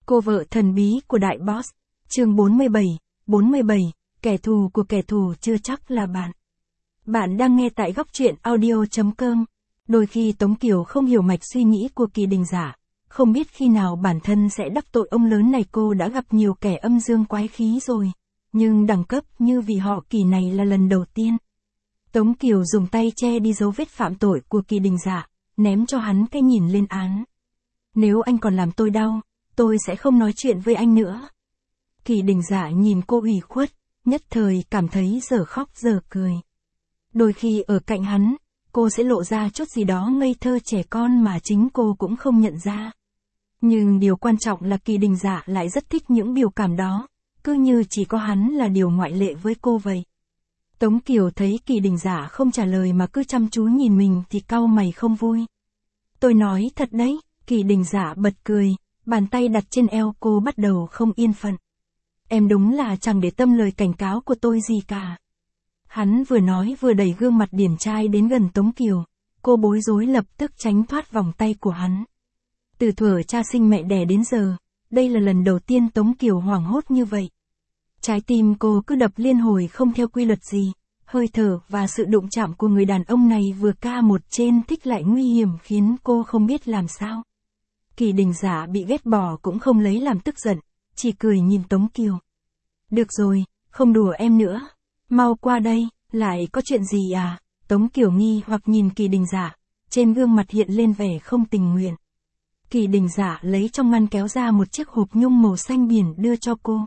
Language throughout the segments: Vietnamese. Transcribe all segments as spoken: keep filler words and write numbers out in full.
Cô vợ thần bí của đại boss, chương bốn mươi bảy, bốn mươi bảy, kẻ thù của kẻ thù chưa chắc là bạn. Bạn đang nghe tại góc truyện audio chấm com. Đôi khi Tống Kiều không hiểu mạch suy nghĩ của Kỳ Đình Giả, không biết khi nào bản thân sẽ đắc tội ông lớn này. Cô đã gặp nhiều kẻ âm dương quái khí rồi, nhưng đẳng cấp như vị họ Kỳ này là lần đầu tiên. Tống Kiều dùng tay che đi dấu vết phạm tội của Kỳ Đình Giả, ném cho hắn cái nhìn lên án. Nếu anh còn làm tôi đau, tôi sẽ không nói chuyện với anh nữa. Kỳ Đình Giả nhìn cô ủy khuất, nhất thời cảm thấy dở khóc dở cười. Đôi khi ở cạnh hắn, cô sẽ lộ ra chút gì đó ngây thơ trẻ con mà chính cô cũng không nhận ra. Nhưng điều quan trọng là Kỳ Đình Giả lại rất thích những biểu cảm đó, cứ như chỉ có hắn là điều ngoại lệ với cô vậy. Tống Kiều thấy Kỳ Đình Giả không trả lời mà cứ chăm chú nhìn mình thì cau mày không vui. Tôi nói thật đấy, Kỳ Đình Giả bật cười, bàn tay đặt trên eo cô bắt đầu không yên phận. Em đúng là chẳng để tâm lời cảnh cáo của tôi gì cả. Hắn vừa nói vừa đẩy gương mặt điển trai đến gần Tống Kiều, cô bối rối lập tức tránh thoát vòng tay của hắn. Từ thuở cha sinh mẹ đẻ đến giờ, đây là lần đầu tiên Tống Kiều hoảng hốt như vậy. Trái tim cô cứ đập liên hồi không theo quy luật gì, hơi thở và sự đụng chạm của người đàn ông này vừa ca một trên thích lại nguy hiểm khiến cô không biết làm sao. Kỳ Đình Giả bị ghét bỏ cũng không lấy làm tức giận, chỉ cười nhìn Tống Kiều. Được rồi, không đùa em nữa. Mau qua đây, lại có chuyện gì à? Tống Kiều nghi hoặc nhìn Kỳ Đình Giả, trên gương mặt hiện lên vẻ không tình nguyện. Kỳ Đình Giả lấy trong ngăn kéo ra một chiếc hộp nhung màu xanh biển đưa cho cô.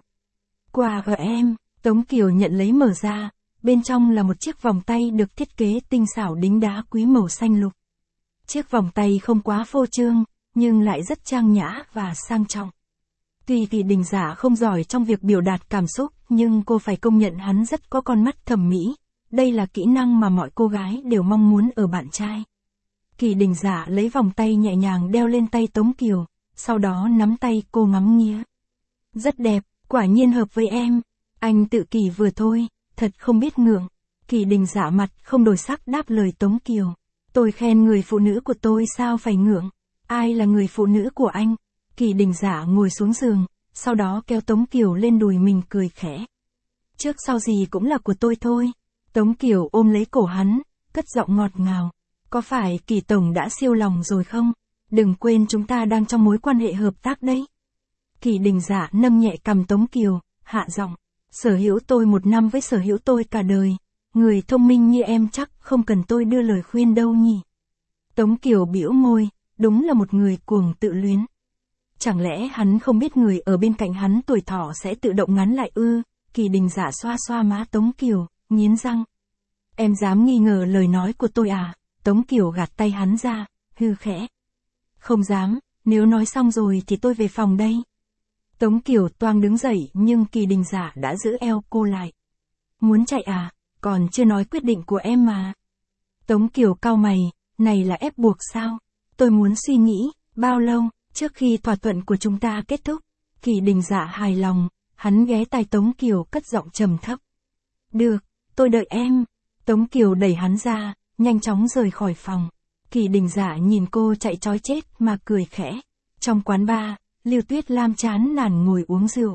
Quà của em, Tống Kiều nhận lấy mở ra, bên trong là một chiếc vòng tay được thiết kế tinh xảo đính đá quý màu xanh lục. Chiếc vòng tay không quá phô trương, nhưng lại rất trang nhã và sang trọng. Tuy Kỳ Đình Giả không giỏi trong việc biểu đạt cảm xúc, nhưng cô phải công nhận hắn rất có con mắt thẩm mỹ. Đây là kỹ năng mà mọi cô gái đều mong muốn ở bạn trai. Kỳ Đình Giả lấy vòng tay nhẹ nhàng đeo lên tay Tống Kiều, sau đó nắm tay cô ngắm nghía. Rất đẹp, quả nhiên hợp với em. Anh tự kỷ vừa thôi, thật không biết ngượng. Kỳ Đình Giả mặt không đổi sắc đáp lời Tống Kiều. Tôi khen người phụ nữ của tôi sao phải ngượng. Ai là người phụ nữ của anh? Kỳ Đình Giả ngồi xuống giường, sau đó kéo Tống Kiều lên đùi mình cười khẽ. Trước sau gì cũng là của tôi thôi. Tống Kiều ôm lấy cổ hắn, cất giọng ngọt ngào. Có phải Kỳ Tổng đã siêu lòng rồi không? Đừng quên chúng ta đang trong mối quan hệ hợp tác đấy. Kỳ Đình Giả nâng nhẹ cằm Tống Kiều, hạ giọng. Sở hữu tôi một năm với sở hữu tôi cả đời. Người thông minh như em chắc không cần tôi đưa lời khuyên đâu nhỉ. Tống Kiều bĩu môi, đúng là một người cuồng tự luyến. Chẳng lẽ hắn không biết người ở bên cạnh hắn tuổi thọ sẽ tự động ngắn lại ư? Kỳ Đình Giả xoa xoa má Tống Kiều, nghiến răng. Em dám nghi ngờ lời nói của tôi à? Tống Kiều gạt tay hắn ra, hư khẽ. Không dám, nếu nói xong rồi thì tôi về phòng đây. Tống Kiều toang đứng dậy nhưng Kỳ Đình Giả đã giữ eo cô lại. Muốn chạy à? Còn chưa nói quyết định của em mà. Tống Kiều cau mày, này là ép buộc sao? Tôi muốn suy nghĩ, bao lâu, trước khi thỏa thuận của chúng ta kết thúc. Kỳ Đình Giả hài lòng, hắn ghé tai Tống Kiều cất giọng trầm thấp. Được, tôi đợi em. Tống Kiều đẩy hắn ra, nhanh chóng rời khỏi phòng. Kỳ Đình Giả nhìn cô chạy chói chết mà cười khẽ. Trong quán bar, Lưu Tuyết Lam chán nản ngồi uống rượu.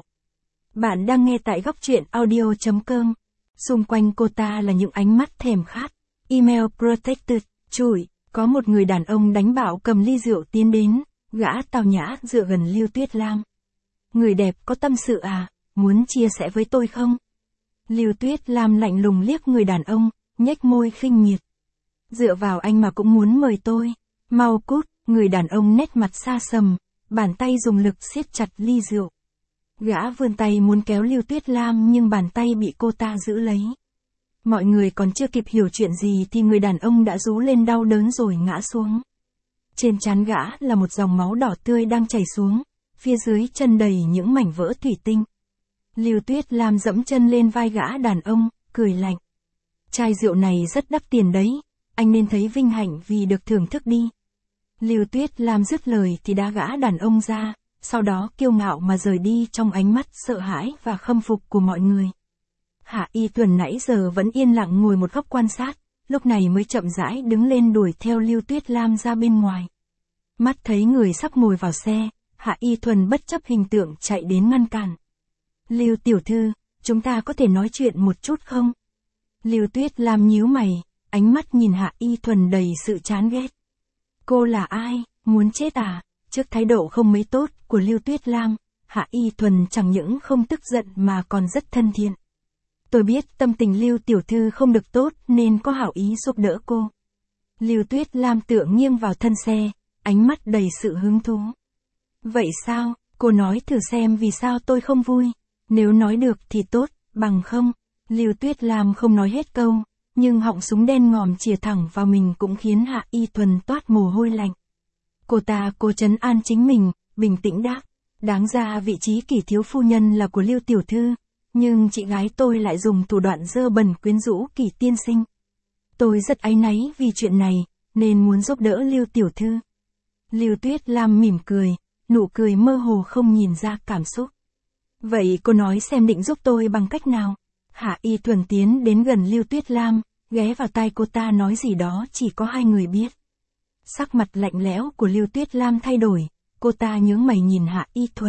Bạn đang nghe tại góc truyện audio chấm com. Xung quanh cô ta là những ánh mắt thèm khát. Email protected, chửi. Có một người đàn ông đánh bạo cầm ly rượu tiến đến, gã tao nhã dựa gần Lưu Tuyết Lam. Người đẹp có tâm sự à, muốn chia sẻ với tôi không? Lưu Tuyết Lam lạnh lùng liếc người đàn ông, nhếch môi khinh miệt. Dựa vào anh mà cũng muốn mời tôi. Mau cút, người đàn ông nét mặt xa sầm, bàn tay dùng lực siết chặt ly rượu. Gã vươn tay muốn kéo Lưu Tuyết Lam nhưng bàn tay bị cô ta giữ lấy. Mọi người còn chưa kịp hiểu chuyện gì thì người đàn ông đã rú lên đau đớn rồi ngã xuống. Trên trán gã là một dòng máu đỏ tươi đang chảy xuống, phía dưới chân đầy những mảnh vỡ thủy tinh. Lưu Tuyết Lam dẫm chân lên vai gã đàn ông, cười lạnh. Chai rượu này rất đắt tiền đấy, anh nên thấy vinh hạnh vì được thưởng thức đi. Lưu Tuyết Lam dứt lời thì đá gã đàn ông ra, sau đó kiêu ngạo mà rời đi trong ánh mắt sợ hãi và khâm phục của mọi người. Hạ Y Tuần nãy giờ vẫn yên lặng ngồi một góc quan sát, lúc này mới chậm rãi đứng lên đuổi theo Lưu Tuyết Lam ra bên ngoài. Mắt thấy người sắp ngồi vào xe, Hạ Y Thuần bất chấp hình tượng chạy đến ngăn cản. Lưu tiểu thư, chúng ta có thể nói chuyện một chút không? Lưu Tuyết Lam nhíu mày, ánh mắt nhìn Hạ Y Thuần đầy sự chán ghét. Cô là ai, muốn chết à? Trước thái độ không mấy tốt của Lưu Tuyết Lam, Hạ Y Thuần chẳng những không tức giận mà còn rất thân thiện. Tôi biết tâm tình Lưu tiểu thư không được tốt nên có hảo ý giúp đỡ cô. Lưu Tuyết Lam tựa nghiêng vào thân xe, ánh mắt đầy sự hứng thú. Vậy sao, cô nói thử xem vì sao tôi không vui. Nếu nói được thì tốt, bằng không. Lưu Tuyết Lam không nói hết câu, nhưng họng súng đen ngòm chìa thẳng vào mình cũng khiến Hạ Y Thuần toát mồ hôi lạnh. Cô ta cố trấn an chính mình, bình tĩnh đáp. Đáng ra vị trí Kỷ thiếu phu nhân là của Lưu tiểu thư, nhưng chị gái tôi lại dùng thủ đoạn dơ bẩn quyến rũ Kỷ tiên sinh. Tôi rất áy náy vì chuyện này, nên muốn giúp đỡ Lưu tiểu thư. Lưu Tuyết Lam mỉm cười, nụ cười mơ hồ không nhìn ra cảm xúc. Vậy cô nói xem định giúp tôi bằng cách nào? Hạ Y Thuần tiến đến gần Lưu Tuyết Lam, ghé vào tai cô ta nói gì đó chỉ có hai người biết. Sắc mặt lạnh lẽo của Lưu Tuyết Lam thay đổi, cô ta nhướng mày nhìn Hạ Y Thuần.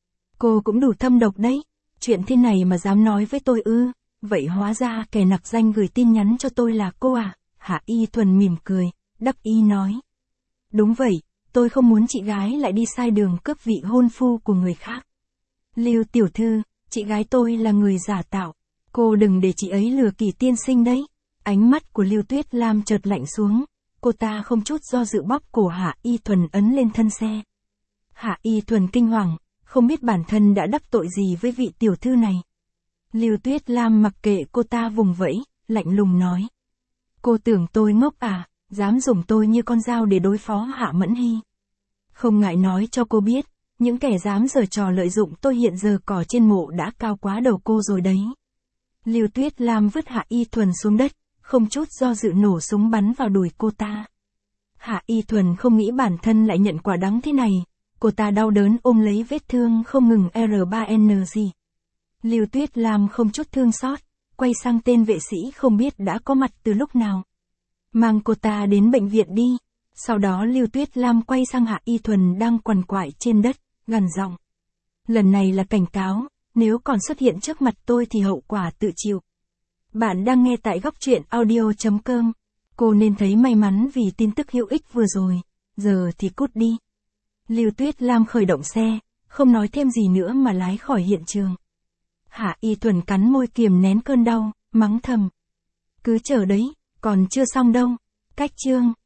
Cô cũng đủ thâm độc đấy, chuyện thế này mà dám nói với tôi ư? Vậy hóa ra kẻ nặc danh gửi tin nhắn cho tôi là cô à? Hạ Y Thuần mỉm cười, đắc ý nói. Đúng vậy, tôi không muốn chị gái lại đi sai đường cướp vị hôn phu của người khác. Lưu tiểu thư, chị gái tôi là người giả tạo, cô đừng để chị ấy lừa Kỷ tiên sinh đấy. Ánh mắt của Lưu Tuyết Lam chợt lạnh xuống, cô ta không chút do dự bóp cổ Hạ Y Thuần ấn lên thân xe. Hạ Y Thuần kinh hoàng, không biết bản thân đã đắc tội gì với vị tiểu thư này. Lưu Tuyết Lam mặc kệ cô ta vùng vẫy, lạnh lùng nói. Cô tưởng tôi ngốc à, dám dùng tôi như con dao để đối phó Hạ Mẫn Hy. Không ngại nói cho cô biết, những kẻ dám giở trò lợi dụng tôi hiện giờ cỏ trên mộ đã cao quá đầu cô rồi đấy. Lưu Tuyết Lam vứt Hạ Y Thuần xuống đất, không chút do dự nổ súng bắn vào đùi cô ta. Hạ Y Thuần không nghĩ bản thân lại nhận quả đắng thế này, cô ta đau đớn ôm lấy vết thương không ngừng R ba N G. Lưu Tuyết Lam không chút thương xót, quay sang tên vệ sĩ không biết đã có mặt từ lúc nào. Mang cô ta đến bệnh viện đi. Sau đó Lưu Tuyết Lam quay sang Hạ Y Thuần đang quằn quại trên đất, gằn giọng. Lần này là cảnh cáo, nếu còn xuất hiện trước mặt tôi thì hậu quả tự chịu. Bạn đang nghe tại góc truyện audio chấm com. Cô nên thấy may mắn vì tin tức hữu ích vừa rồi, giờ thì cút đi. Lưu Tuyết Lam khởi động xe, không nói thêm gì nữa mà lái khỏi hiện trường. Hạ Y Thuần cắn môi kiềm nén cơn đau, mắng thầm. Cứ chờ đấy, còn chưa xong đâu. Cách chương